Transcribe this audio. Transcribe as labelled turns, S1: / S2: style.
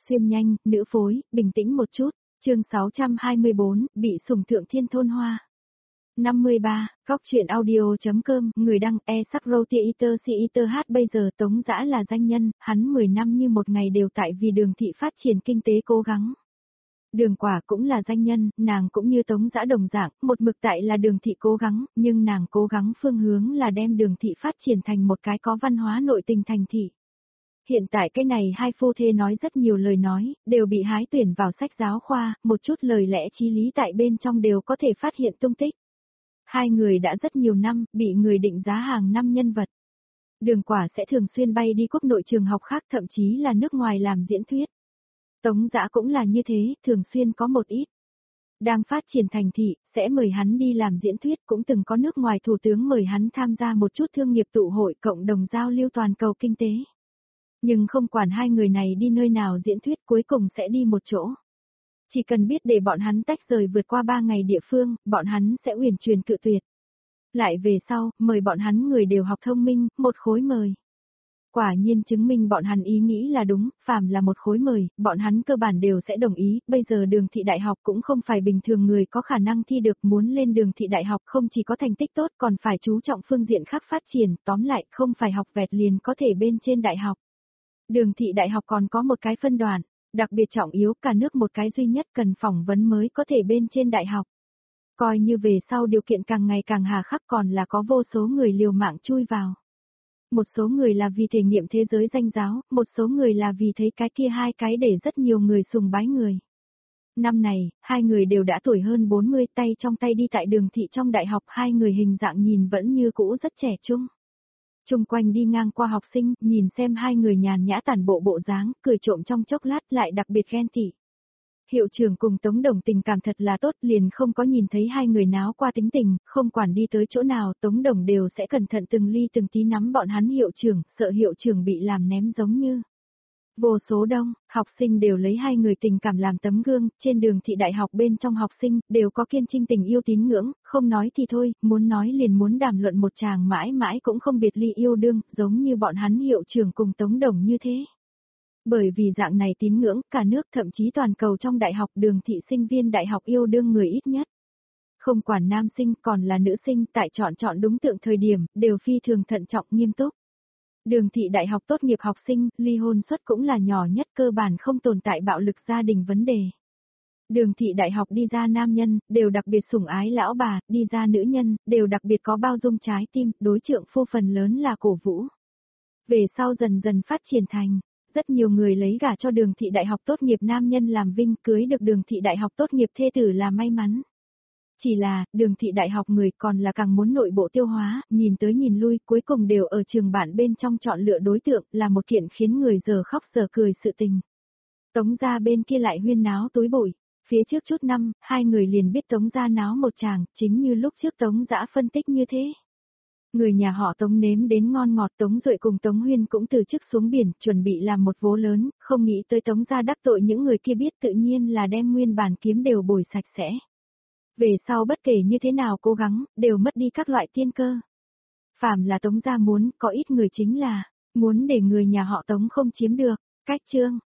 S1: Xuyên nhanh, nữ phối, bình tĩnh một chút. Chương 624, bị sủng thượng thiên thôn hoa. 53, góc truyện audio.com, người đăng e-sắc-rô-tia-iter si-iter hát. Bây giờ Tống Dã là danh nhân, hắn 10 năm như một ngày đều tại vì Đường thị phát triển kinh tế cố gắng. Đường Quả cũng là danh nhân, nàng cũng như Tống Dã đồng dạng, một mực tại là Đường thị cố gắng, nhưng nàng cố gắng phương hướng là đem Đường thị phát triển thành một cái có văn hóa nội tình thành thị. Hiện tại cái này hai phu thê nói rất nhiều lời nói, đều bị hái tuyển vào sách giáo khoa, một chút lời lẽ chí lý tại bên trong đều có thể phát hiện tung tích. Hai người đã rất nhiều năm, bị người định giá hàng năm nhân vật. Đường Quả sẽ thường xuyên bay đi quốc nội trường học khác, thậm chí là nước ngoài làm diễn thuyết. Tống Dã cũng là như thế, thường xuyên có một ít. Đang phát triển thành thị, sẽ mời hắn đi làm diễn thuyết, cũng từng có nước ngoài thủ tướng mời hắn tham gia một chút thương nghiệp tụ hội cộng đồng giao lưu toàn cầu kinh tế. Nhưng không quản hai người này đi nơi nào diễn thuyết, cuối cùng sẽ đi một chỗ. Chỉ cần biết để bọn hắn tách rời vượt qua 3 ngày địa phương, bọn hắn sẽ uyển chuyển cự tuyệt. Lại về sau, mời bọn hắn người đều học thông minh, một khối mời. Quả nhiên chứng minh bọn hắn ý nghĩ là đúng, phàm là một khối mời, bọn hắn cơ bản đều sẽ đồng ý. Bây giờ Đường thị đại học cũng không phải bình thường người có khả năng thi được, muốn lên Đường thị đại học không chỉ có thành tích tốt còn phải chú trọng phương diện khác phát triển, tóm lại không phải học vẹt liền có thể bên trên đại học. Đường thị đại học còn có một cái phân đoạn, đặc biệt trọng yếu, cả nước một cái duy nhất cần phỏng vấn mới có thể bên trên đại học. Coi như về sau điều kiện càng ngày càng hà khắc, còn là có vô số người liều mạng chui vào. Một số người là vì thể nghiệm thế giới danh giáo, một số người là vì thấy cái kia hai cái để rất nhiều người sùng bái người. Năm này, hai người đều đã tuổi hơn 40, tay trong tay đi tại Đường thị trong đại học, hai người hình dạng nhìn vẫn như cũ rất trẻ trung. Trung quanh đi ngang qua học sinh, nhìn xem hai người nhàn nhã tản bộ bộ dáng, cười trộm trong chốc lát lại đặc biệt ghen tị. Hiệu trưởng cùng Tống Đồng tình cảm thật là tốt, liền không có nhìn thấy hai người náo qua tính tình, không quản đi tới chỗ nào Tống Đồng đều sẽ cẩn thận từng ly từng tí nắm bọn hắn hiệu trưởng, sợ hiệu trưởng bị làm ném giống như. Vô số đông, học sinh đều lấy hai người tình cảm làm tấm gương, trên Đường thị đại học bên trong học sinh, đều có kiên trinh tình yêu tín ngưỡng, không nói thì thôi, muốn nói liền muốn đàm luận một chàng mãi mãi cũng không biệt ly yêu đương, giống như bọn hắn hiệu trưởng cùng Tống Đồng như thế. Bởi vì dạng này tín ngưỡng, cả nước thậm chí toàn cầu trong đại học Đường thị sinh viên đại học yêu đương người ít nhất. Không quản nam sinh còn là nữ sinh, tại chọn đúng tượng thời điểm, đều phi thường thận trọng nghiêm túc. Đường thị đại học tốt nghiệp học sinh, ly hôn suất cũng là nhỏ nhất, cơ bản không tồn tại bạo lực gia đình vấn đề. Đường thị đại học đi ra nam nhân, đều đặc biệt sủng ái lão bà, đi ra nữ nhân, đều đặc biệt có bao dung trái tim, đối trượng phu phần lớn là cổ vũ. Về sau dần dần phát triển thành, rất nhiều người lấy gả cho Đường thị đại học tốt nghiệp nam nhân làm vinh, cưới được Đường thị đại học tốt nghiệp thê tử là may mắn. Chỉ là, Đường thị đại học người còn là càng muốn nội bộ tiêu hóa, nhìn tới nhìn lui, cuối cùng đều ở trường bạn bên trong chọn lựa đối tượng, là một kiện khiến người giờ khóc giờ cười sự tình. Tống gia bên kia lại huyên náo túi bụi, phía trước chút năm, hai người liền biết Tống gia náo một chàng, chính như lúc trước Tống Dã phân tích như thế. Người nhà họ Tống nếm đến ngon ngọt, Tống Duệ cùng Tống Huyên cũng từ chức xuống biển, chuẩn bị làm một vố lớn, không nghĩ tới Tống gia đắc tội những người kia biết tự nhiên là đem nguyên bản kiếm đều bồi sạch sẽ. Về sau bất kể như thế nào cố gắng, đều mất đi các loại tiên cơ. Phàm là Tống gia muốn, có ít người chính là, muốn để người nhà họ Tống không chiếm được. Cách chương,